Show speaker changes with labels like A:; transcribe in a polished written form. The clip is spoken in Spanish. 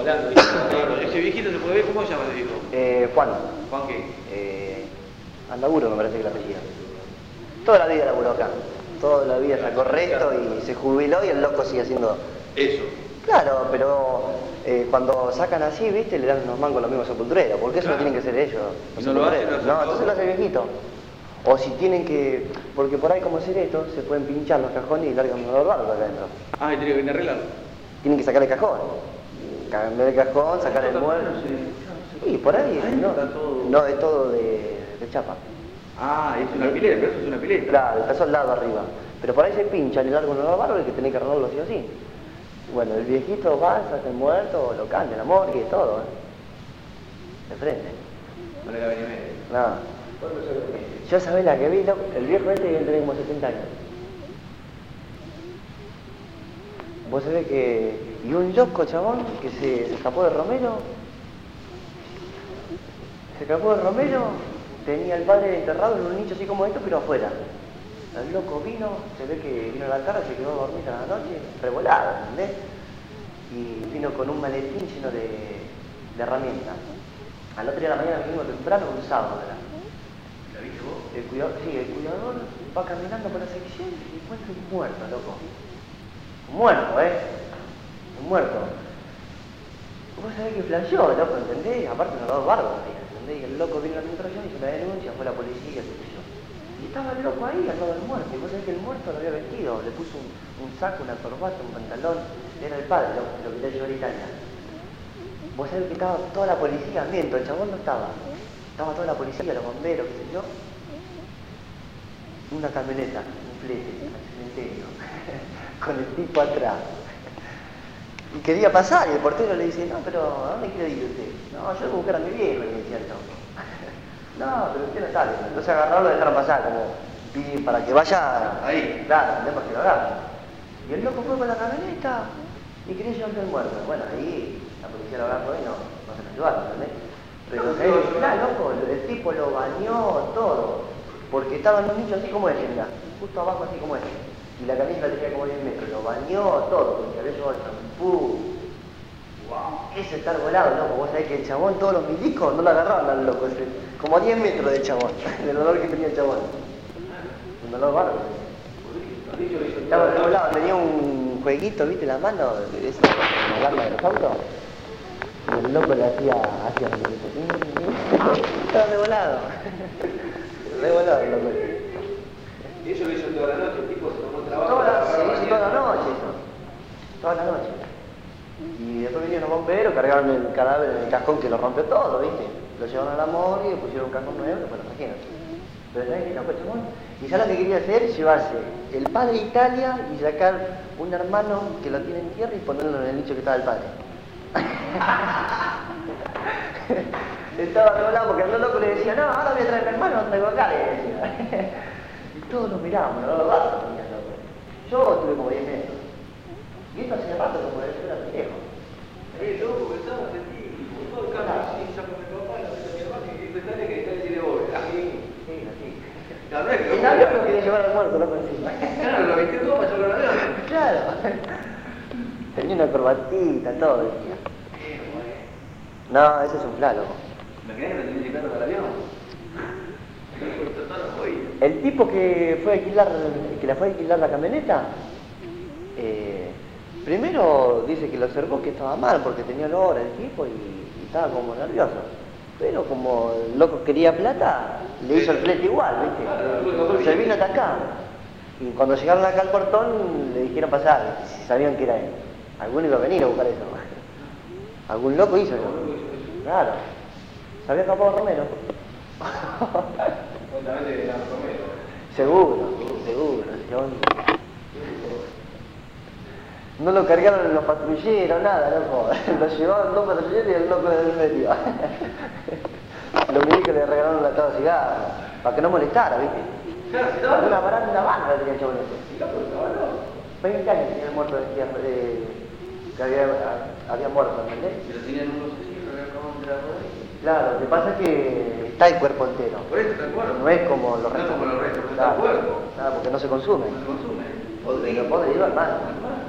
A: hablando.
B: Ese viejito se puede ver, ¿cómo se llama ese viejo?
C: Juan.
B: ¿Juan qué?
C: Andaburo me parece que es el apellido. Toda la vida laburó acá. Toda la vida sacó recto y se jubiló y el loco sigue haciendo...
B: Eso.
C: Claro, pero cuando sacan así, ¿viste? Le dan unos mangos a los mismos sepultureros, porque eso lo tienen que hacer ellos. Los
B: no lo hacen,
C: sepultureros. No, entonces lo hace el viejito. O si tienen que... Porque por ahí como cereto se pueden pinchar los cajones y largan unos barcos acá adentro.
B: Ah, y tiene que venir a arreglarlo.
C: Tienen que sacar el cajón. Cambiar el cajón, sacar el mueble. Sí, por ahí, no, es todo de chapa.
B: Ah, es una pileta, pero eso es una pileta.
C: Claro, está soldado arriba. Pero por ahí se pincha, le larga unos barcos y que tenés que arreglarlo sí o sí. Bueno, el viejito va, saca el muerto, lo canta, el amor y todo, de frente.
B: No le da venir medio.
C: No. Yo sabés la que vi, loco, el viejo este debe tener como 70 años. Vos sabés que... Y un loco, chabón, que se escapó de Romero. Se escapó de Romero, tenía el padre enterrado en un nicho así como esto, pero afuera. El loco vino, se ve que vino a la cara, se quedó a dormir a la noche, revolado, ¿entendés? Y vino con un maletín lleno de herramientas. Al otro día de la mañana vinimos temprano, un sábado, ¿verdad?
B: ¿La viste vos?
C: El cuidador va caminando por la sección y encuentra un muerto, loco. Un muerto, un muerto. Vos sabés que flasheó, loco, ¿entendés? Aparte nos dos bardos, ¿entendés? Y el loco vino a la administración, hizo una denuncia, fue la policía, qué sé yo. Y estaba el loco ahí, al lado del muerto. Y vos sabés que el muerto lo había vestido, le puso un saco, una corbata, un pantalón. Era el padre, lo que te llevó a Italia. Vos sabés que estaba toda la policía viendo, el chabón no estaba. Estaba toda la policía, los bomberos, qué sé yo. Una camioneta, un flete, al cementerio, con el tipo atrás. Y quería pasar, y el portero le dice, no, pero ¿a dónde quiere ir usted? No, yo voy a buscar a mi viejo, le decía el loco. No, pero usted no sale. Entonces agarraron, lo dejaron pasar, como para que vaya ahí, claro, para que lo agarre. Y el loco fue con la camioneta y quería llevarse al muerto. Bueno, ahí la policía lo agarró y no se lo llevaron, ¿entendés? Pero claro, loco, el tipo lo bañó todo, porque estaba en un nicho así como ese, mirá, justo abajo así como ese. Y la camisa la tenía como 10 metros, lo bañó todo, porque había llevado el champú. Wow, ese está volado, loco. Vos sabés que el chabón, todos los milicos no lo agarraron al loco, ese, como a 10 metros del chabón, del olor que tenía el chabón. Un olor bárbaro. Estaba volado, tenía un jueguito, viste, en la mano, esa, la alarma de los autos. Y el loco le hacía estaba revolado. Revolado el loco.
B: Y eso lo hizo toda la noche, el tipo se tomó el trabajo.
C: Toda la noche eso. Toda la noche. Y después vinieron los bomberos, cargaron el cadáver en el cajón que lo rompió todo, ¿viste? Lo llevaron a la morgue y pusieron un cajón nuevo, después lo trajeron. Pero ¿sabes qué loco, chabón? Y ya lo que quería hacer, llevarse el padre de Italia y sacar un hermano que lo tiene en tierra y ponerlo en el nicho que estaba el padre. Estaba revolado porque al loco le decía, no, ahora voy a traer a mi hermano, no traigo acá, le decía. Y todos nos mirábamos, no lo vas a mirar, loco. Yo tuve como 10 metros. Y esto hace rato como de ser a viejo.
B: Yo comenzamos a sentir, todo el cambio, sí, ya con mi papá, la de mi hermano, y pensarle que está el de hoy.
C: Sí, así.
B: La verdad que
C: el avión lo quería llevar al muerto, loco, encima.
B: Claro, lo viste todo para llevarlo al avión.
C: Claro. Tenía una corbatita, todo, decía. No, ese es un fla, loco.
B: ¿Me querés que me tenés llegando al avión?
C: El tipo que fue a alquilar, que la fue a alquilar la camioneta, primero dice que lo observó que estaba mal porque tenía olor el tipo y estaba como nervioso. Pero como el loco quería plata, le hizo el flete igual, ¿viste? Se vino hasta acá. Y cuando llegaron acá al portón, le dijeron pasar, si sabían que era él. Alguno iba a venir a buscar eso. Algún loco hizo eso. Claro. ¿Se había escapado Romero? Seguro. No lo cargaron los patrulleros, nada, loco. Lo llevaban dos patrulleros y el loco del medio. Los milicos le regalaron la latado de cigarro, para que no molestara, ¿viste? Una baranda, una banda tenía el chabón ese. 20 años tenía el muerto que había muerto, ¿entendés?
B: Y lo tenían unos así, lo agarraban de la rodilla.
C: Claro, lo que pasa es que está el cuerpo entero.
B: Por eso está el cuerpo.
C: No es como los restos.
B: No es como los restos,
C: Claro,
B: está el cuerpo.
C: claro, porque no se consume.
B: No se consume.
C: Pero podrido, hermano.